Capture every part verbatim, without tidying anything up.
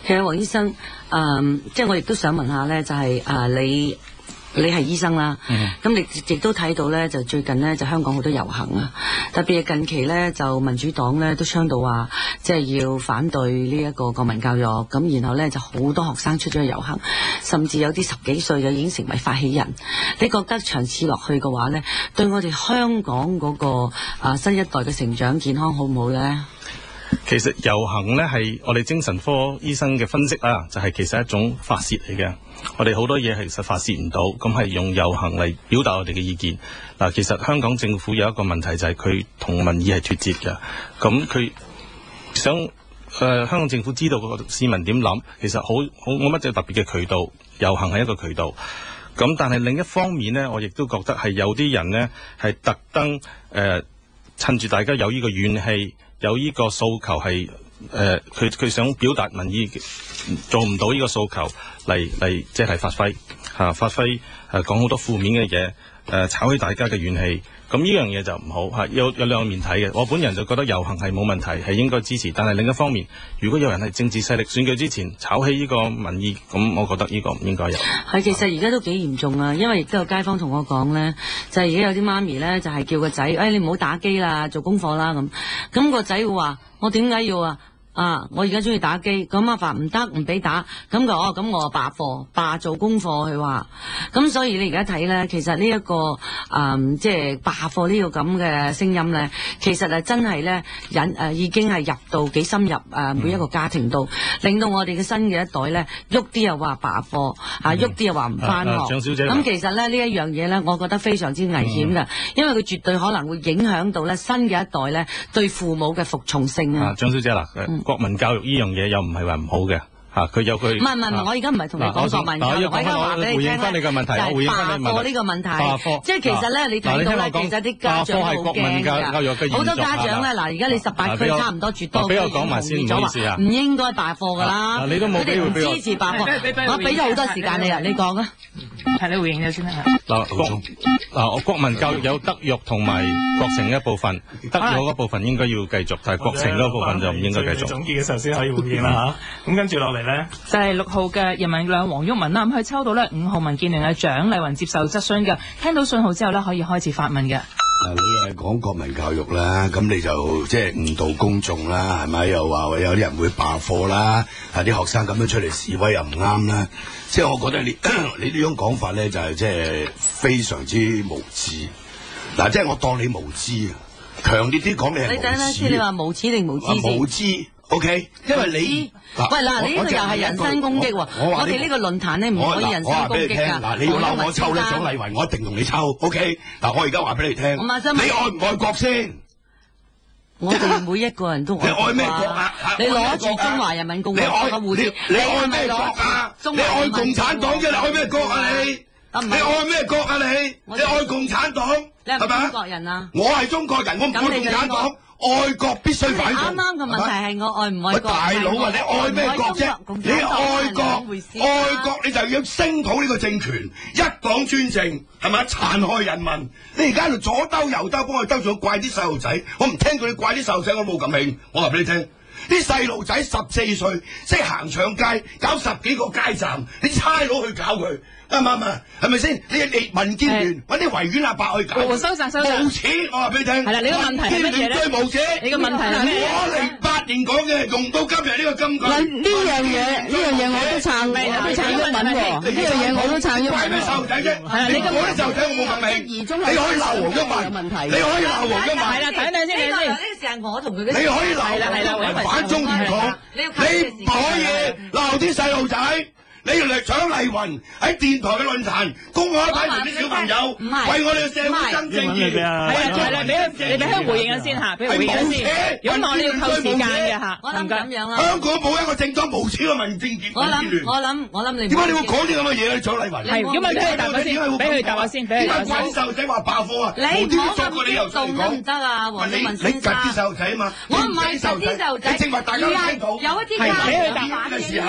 其實黃醫生，誒、嗯，即係我亦都想問下咧，就係、是、誒、呃、你你係醫生啦，咁、嗯、你亦都睇到咧，就最近咧就香港好多遊行啊，特別係近期咧就民主黨咧都倡導話，即係要反對呢一個國民教育，咁然後咧就好多學生出咗去遊行，甚至有啲十幾歲嘅已經成為發起人。你覺得長此落去嘅話咧，對我哋香港嗰、那個啊、呃、新一代嘅成長健康好唔好咧？ 其實遊行呢係我哋精神科醫生嘅分析啦，就係、是、其實一種發泄嚟嘅。我哋好多嘢其實發泄唔到，咁係用遊行嚟表達我哋嘅意見。嗱，其實香港政府有一個問題就係佢同民意係脫節嘅。咁佢想誒、呃、香港政府知道個市民點諗，其實好好冇乜嘢特別嘅渠道，遊行係一個渠道。咁但係另一方面呢，我亦都覺得係有啲人呢係特登誒趁住大家有呢個怨氣。有呢個訴求係誒，佢佢想表達民意，做唔到呢個訴求嚟嚟，即係發揮嚇、啊，發揮誒講好多負面嘅嘢，誒、呃、炒起大家嘅怨氣。咁呢樣嘢就唔好嚇，有有兩面睇嘅。我本人就覺得遊行係冇問題，係應該支持。但係另一方面，如果有人係政治勢力選舉之前炒起呢個民意，咁我覺得呢個唔應該有。係其實而家都幾嚴重啊，因為亦都有街坊同我講咧，就係而家有啲媽咪咧，就係、是、叫個仔，誒、哎、你唔好打機啦，做功課啦咁。咁、個仔會話：我點解要啊？啊！我而家中意打機，咁阿爸唔得，唔俾打，咁就哦，咁我罷課，罷做功課，佢話，咁所以你而家睇咧，其實呢、這、一個誒、嗯，即係罷課呢個咁嘅聲音咧，其實係真係咧引誒，已經係入到幾深入誒、呃、每一個家庭度，令到我哋嘅新嘅一代咧，喐啲又話罷課，啊喐啲又話唔翻學。張、啊啊、小姐，咁其實咧呢一樣嘢咧，我覺得非常之危險嘅、嗯，因為佢絕對可能會影響到咧新嘅一代咧對父母嘅服從性啊。 張小姐嗱。嗯國民教育呢樣嘢又唔係話唔好嘅嚇，佢有佢。唔係唔係，我而家唔係同你講國民教育，我而家話俾你聽咧，就係罷課呢個問題。即係其實咧，你睇到咧，其實啲家長好驚㗎。好多家長咧，嗱，而家你十八區差唔多絕多，俾我講埋先，唔好意思啊，唔應該罷課㗎啦。你都冇機會俾我支持罷課，我俾咗好多時間你啊，你講啊。係你回應咗先啦。嗱國嗱我國民教育有德育同埋國情一部分，德育嗰部分應該要繼續，但係國情嗰部分就唔應該繼續。總結嘅時候先可以回應啦嚇。咁跟住落嚟咧，就係六號嘅人民力量黃毓民啦。咁佢抽到咧五號民建聯嘅蔣麗芸接受質詢嘅，聽到信號之後咧可以開始發問嘅。 嗱，你係講國民教育啦，咁你就即係誤導公眾啦，係咪？又話有啲人會罷課啦，啊啲學生咁樣出嚟示威又唔啱啦。即係我覺得你你呢種講法咧，就係即係非常之無知。嗱，即係我當你無知啊，強烈啲講你係無知。你等陣先，你話無恥定無知先？無知 ，OK， 因為你喂嗱，你呢個又係人身攻擊喎。我哋呢個論壇咧唔可以人身攻擊㗎。嗱，你要鬧我抽咧，蔣麗芸，我一定同你抽 ，OK。嗱，我而家話俾你聽，你愛唔愛國先？ 我哋每一個人都愛國。 你愛咩國啊？ 你攞住中華人民共和國嘅護照， 你愛咩國啊？你愛共產黨啫，你愛咩國啊你？你愛咩國啊你？你愛共產黨係咪啊？中國人啊？我係中國人，我唔愛共產黨。愛國必須反共。啱啱嘅問題係我愛唔愛國？大佬啊，你愛咩國啫？你愛國，愛國你就要聲討呢個政權，一黨專政係咪？殘害人民。你而家喺度左兜右兜，幫佢兜咗怪啲細路仔。我唔聽佢哋怪啲細路仔，我冇咁興。我話俾你聽，啲細路仔十四歲識行搶街，搞十幾個街站，你差佬去搞佢。啱唔啱啊？係咪先？你你民建聯揾啲維園阿伯去搞，收晒收晒，無恥！我話俾你聽。係啦，你個問題係乜嘢咧？最無恥！你個問題係咩？我零八年講嘅，用到今日呢個金句。嗱，呢樣嘢，呢樣嘢我都撐，我都撐毓民喎。呢樣嘢我都撐毓民。怪咩細路仔啫？係啊，你咁啲細路仔我冇咁明。你可以鬧黃毓民，你可以鬧黃毓民。係啦，睇睇先，睇先。呢個時候我同佢。你可以鬧黃毓民反中亂港，你唔可以鬧啲細路仔。你嚟蔣麗芸喺電台嘅論壇公開批評啲小朋友，為我哋嘅社會真正義。係啊，係啦，俾佢你俾佢回應下先嚇，俾佢回應下先。如果我哋要扣時間嘅嚇，我諗咁樣啦。香港冇一個政黨無恥嘅民政結我諗我諗我諗你點解你會講啲咁嘅嘢啊？蔣麗芸係咁啊！俾佢答下先，俾佢答下先，俾佢答下先。點解怪啲細路仔話罷課啊？你唔好咁激動得唔得啊？黃毓民先生，你夾啲細路仔啊嘛？我唔係夾啲細路仔，你正話大家聽到有一啲家長嘅時候。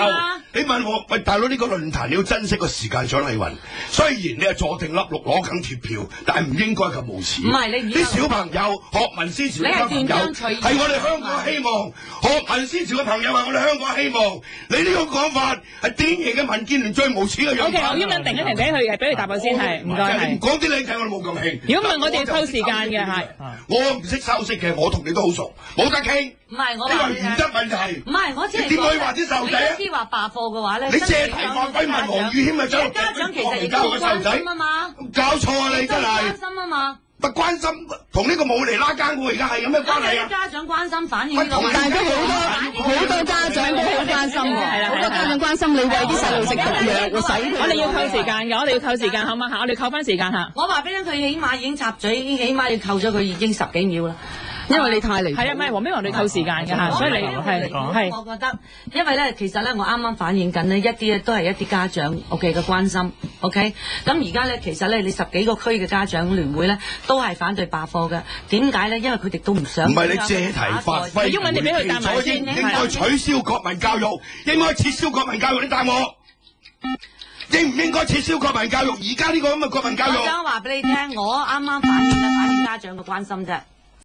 你問我喂，大佬呢個論壇你要珍惜個時間，蔣麗芸。雖然你係坐定粒六攞緊鐵票，但係唔應該咁無恥。 唔係你啲小朋友學民思潮嘅朋友係我哋香港希望，學民思潮嘅朋友係我哋香港希望。你呢個講法係典型嘅民建聯最無恥嘅樣。 O K， 我英文停一停俾佢，係俾佢答我先係，唔該係。 你唔講啲靚仔，我哋冇咁興。 如果唔係，我哋要抽時間嘅係。 我唔識修飾嘅，我同你都好熟，冇得傾。 唔係我呢個原則問題。 唔係我只係點可以話啲細路仔啊？ 你一啲話罷課嘅話咧， 你借題發揮問黃宇軒咪將家長其實亦都關心啊嘛。 搞錯啊你真係。 關心啊嘛。 不關心同呢個冇嚟拉更喎，而家係有咩關係啊？ 家長關心反映呢個， 但係都好多好多家長都好關心喎，係啦，好多家長關心你餵啲細路食毒藥，我使我哋要扣時間嘅，我哋要扣時間，好嗎？嚇，我哋扣翻時間嚇。 我話俾你，佢起碼已經插嘴，已經起碼要扣咗佢已經十幾秒啦。因為你太離譜。 係啊，唔係黃碧雲，你扣時間嘅嚇，所以你係係。 我覺得，因為咧，其實咧，我啱啱反映緊呢一啲咧都係一啲家長 OK 嘅關心 OK。咁而家咧，其實咧，你十幾個區嘅家長聯會咧，都係反對罷課嘅。點解咧？因為佢哋都唔想。 唔係你借題發揮， 英文你俾佢答埋先。 應該取消國民教育，應該撤銷國民教育，你答我。應唔應該撤銷國民教育？而家呢個咁嘅國民教育。 我想話俾你聽，我啱啱反映緊反映家長嘅關心啫。